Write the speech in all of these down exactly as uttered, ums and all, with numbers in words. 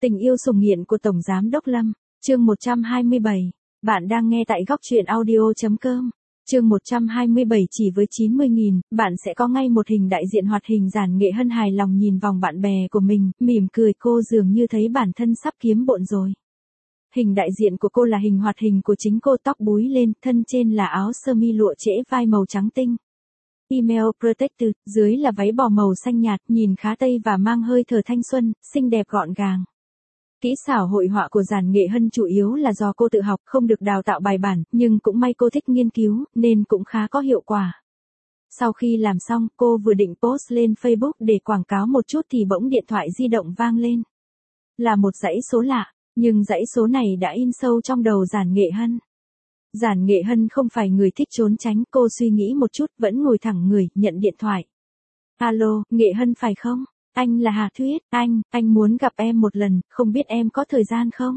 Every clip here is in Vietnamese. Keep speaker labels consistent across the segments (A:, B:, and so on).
A: Tình yêu sủng nghiện của Tổng Giám Đốc Lâm, chương một trăm hai mươi bảy. Bạn đang nghe tại góc truyện audio chấm com. Chương một trăm hai mươi bảy chỉ với chín mươi nghìn, bạn sẽ có ngay một hình đại diện hoạt hình Giản Nghệ Hân hài lòng nhìn vòng bạn bè của mình, mỉm cười cô dường như thấy bản thân sắp kiếm bộn rồi. Hình đại diện của cô là hình hoạt hình của chính cô, tóc búi lên, thân trên là áo sơ mi lụa trễ vai màu trắng tinh. Email Protected, dưới là váy bò màu xanh nhạt, nhìn khá tây và mang hơi thở thanh xuân, xinh đẹp gọn gàng. Kỹ xảo hội họa của Giản Nghệ Hân chủ yếu là do cô tự học, không được đào tạo bài bản, nhưng cũng may cô thích nghiên cứu, nên cũng khá có hiệu quả. Sau khi làm xong, cô vừa định post lên Facebook để quảng cáo một chút thì bỗng điện thoại di động vang lên. Là một dãy số lạ, nhưng dãy số này đã in sâu trong đầu Giản Nghệ Hân. Giản Nghệ Hân không phải người thích trốn tránh, cô suy nghĩ một chút, vẫn ngồi thẳng người, nhận điện thoại. Alo, Nghệ Hân phải không? Anh là Hà Thuyết, anh, anh muốn gặp em một lần, không biết em có thời gian không?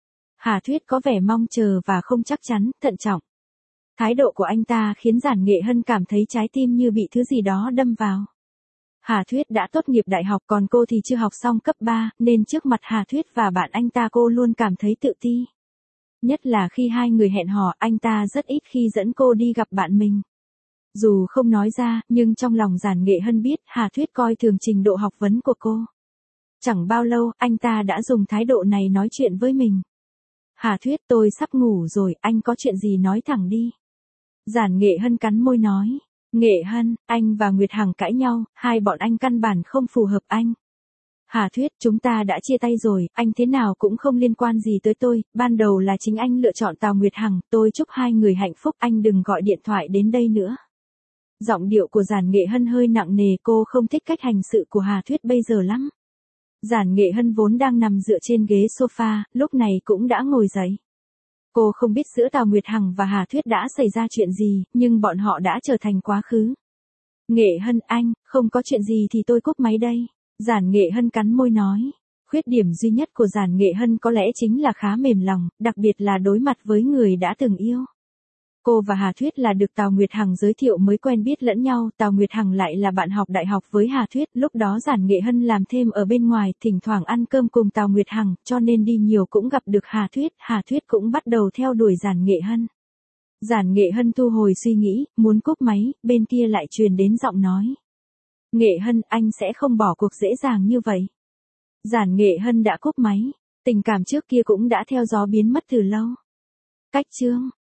A: Hà Thuyết có vẻ mong chờ và không chắc chắn, thận trọng. Thái độ của anh ta khiến Giản Nghệ Hân cảm thấy trái tim như bị thứ gì đó đâm vào. Hà Thuyết đã tốt nghiệp đại học, còn cô thì chưa học xong cấp ba, nên trước mặt Hà Thuyết và bạn anh ta cô luôn cảm thấy tự ti. Nhất là khi hai người hẹn hò, anh ta rất ít khi dẫn cô đi gặp bạn mình. Dù không nói ra, nhưng trong lòng Giản Nghệ Hân biết, Hà Thuyết coi thường trình độ học vấn của cô. Chẳng bao lâu, anh ta đã dùng thái độ này nói chuyện với mình. Hà Thuyết, tôi sắp ngủ rồi, anh có chuyện gì nói thẳng đi. Giản Nghệ Hân cắn môi nói. Nghệ Hân, anh và Nguyệt Hằng cãi nhau, hai bọn anh căn bản không phù hợp anh. Hà Thuyết, chúng ta đã chia tay rồi, anh thế nào cũng không liên quan gì tới tôi, ban đầu là chính anh lựa chọn Tào Nguyệt Hằng, tôi chúc hai người hạnh phúc, anh đừng gọi điện thoại đến đây nữa. Giọng điệu của Giản Nghệ Hân hơi nặng nề, cô không thích cách hành sự của Hà Thuyết bây giờ lắm. Giản Nghệ Hân vốn đang nằm dựa trên ghế sofa, lúc này cũng đã ngồi dậy. Cô không biết giữa Tào Nguyệt Hằng và Hà Thuyết đã xảy ra chuyện gì, nhưng bọn họ đã trở thành quá khứ. Nghệ Hân, anh, không có chuyện gì thì tôi cúp máy đây. Giản Nghệ Hân cắn môi nói. Khuyết điểm duy nhất của Giản Nghệ Hân có lẽ chính là khá mềm lòng, đặc biệt là đối mặt với người đã từng yêu. Cô và Hà Thuyết là được Tào Nguyệt Hằng giới thiệu mới quen biết lẫn nhau, Tào Nguyệt Hằng lại là bạn học đại học với Hà Thuyết, lúc đó Giản Nghệ Hân làm thêm ở bên ngoài, thỉnh thoảng ăn cơm cùng Tào Nguyệt Hằng, cho nên đi nhiều cũng gặp được Hà Thuyết, Hà Thuyết cũng bắt đầu theo đuổi Giản Nghệ Hân. Giản Nghệ Hân thu hồi suy nghĩ, muốn cúp máy, bên kia lại truyền đến giọng nói. Nghệ Hân, anh sẽ không bỏ cuộc dễ dàng như vậy. Giản Nghệ Hân đã cúp máy, tình cảm trước kia cũng đã theo gió biến mất từ lâu. Cách chương